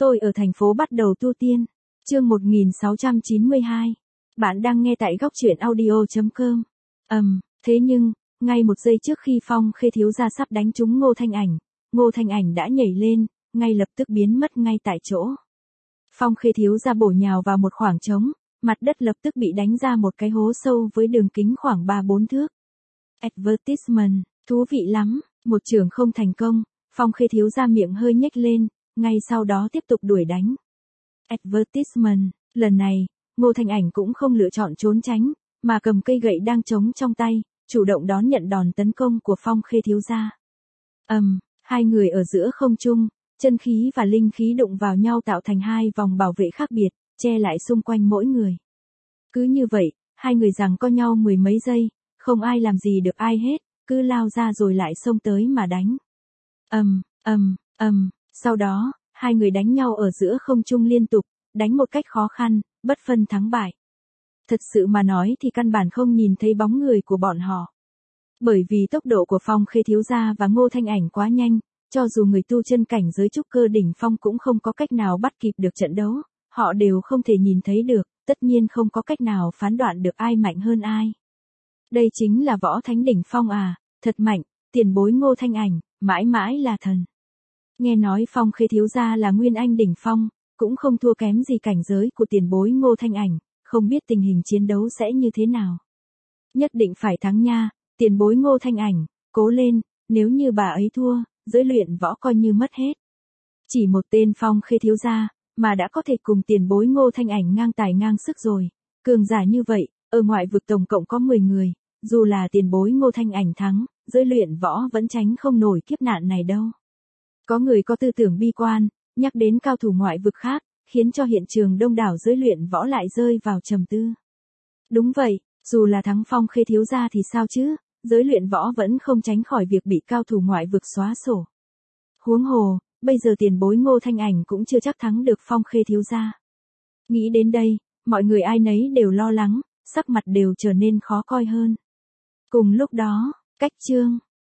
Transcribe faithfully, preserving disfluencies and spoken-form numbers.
Tôi ở thành phố bắt đầu tu tiên. Chương một nghìn sáu trăm chín mươi hai. Bạn đang nghe tại góc truyện audio chấm com. Ầm, um, thế nhưng, ngay một giây trước khi Phong Khê thiếu gia sắp đánh trúng Ngô Thanh Ảnh, Ngô Thanh Ảnh đã nhảy lên, ngay lập tức biến mất ngay tại chỗ. Phong Khê thiếu gia bổ nhào vào một khoảng trống, mặt đất lập tức bị đánh ra một cái hố sâu với đường kính khoảng ba bốn thước. Advertisement, thú vị lắm, một trường không thành công, Phong Khê thiếu gia miệng hơi nhếch lên, ngay sau đó tiếp tục đuổi đánh. Advertisement, lần này, Ngô Thanh Ảnh cũng không lựa chọn trốn tránh, mà cầm cây gậy đang trống trong tay, chủ động đón nhận đòn tấn công của Phong Khê thiếu gia. Ầm, um, hai người ở giữa không trung, chân khí và linh khí đụng vào nhau tạo thành hai vòng bảo vệ khác biệt, che lại xung quanh mỗi người. Cứ như vậy, hai người giằng co nhau mười mấy giây, không ai làm gì được ai hết, cứ lao ra rồi lại xông tới mà đánh. Ầm, ầm, ầm, sau đó, hai người đánh nhau ở giữa không trung liên tục, đánh một cách khó khăn, bất phân thắng bại. Thật sự mà nói thì căn bản không nhìn thấy bóng người của bọn họ. Bởi vì tốc độ của Phong Khê thiếu gia và Ngô Thanh Ảnh quá nhanh, cho dù người tu chân cảnh giới trúc cơ đỉnh phong cũng không có cách nào bắt kịp được trận đấu, họ đều không thể nhìn thấy được, tất nhiên không có cách nào phán đoạn được ai mạnh hơn ai. Đây chính là võ thánh đỉnh phong à, thật mạnh, tiền bối Ngô Thanh Ảnh, mãi mãi là thần. Nghe nói Phong Khê thiếu gia là nguyên anh đỉnh phong, cũng không thua kém gì cảnh giới của tiền bối Ngô Thanh Ảnh, không biết tình hình chiến đấu sẽ như thế nào. Nhất định phải thắng nha, tiền bối Ngô Thanh Ảnh, cố lên, nếu như bà ấy thua, giới luyện võ coi như mất hết. Chỉ một tên Phong Khê thiếu gia, mà đã có thể cùng tiền bối Ngô Thanh Ảnh ngang tài ngang sức rồi. Cường giả như vậy, ở ngoại vực tổng cộng có mười người, dù là tiền bối Ngô Thanh Ảnh thắng, giới luyện võ vẫn tránh không nổi kiếp nạn này đâu. Có người có tư tưởng bi quan, nhắc đến cao thủ ngoại vực khác, khiến cho hiện trường đông đảo giới luyện võ lại rơi vào trầm tư. Đúng vậy, dù là thắng Phong Khê thiếu gia thì sao chứ, giới luyện võ vẫn không tránh khỏi việc bị cao thủ ngoại vực xóa sổ. Huống hồ, bây giờ tiền bối Ngô Thanh Ảnh cũng chưa chắc thắng được Phong Khê thiếu gia. Nghĩ đến đây, mọi người ai nấy đều lo lắng, sắc mặt đều trở nên khó coi hơn. Cùng lúc đó, cách chương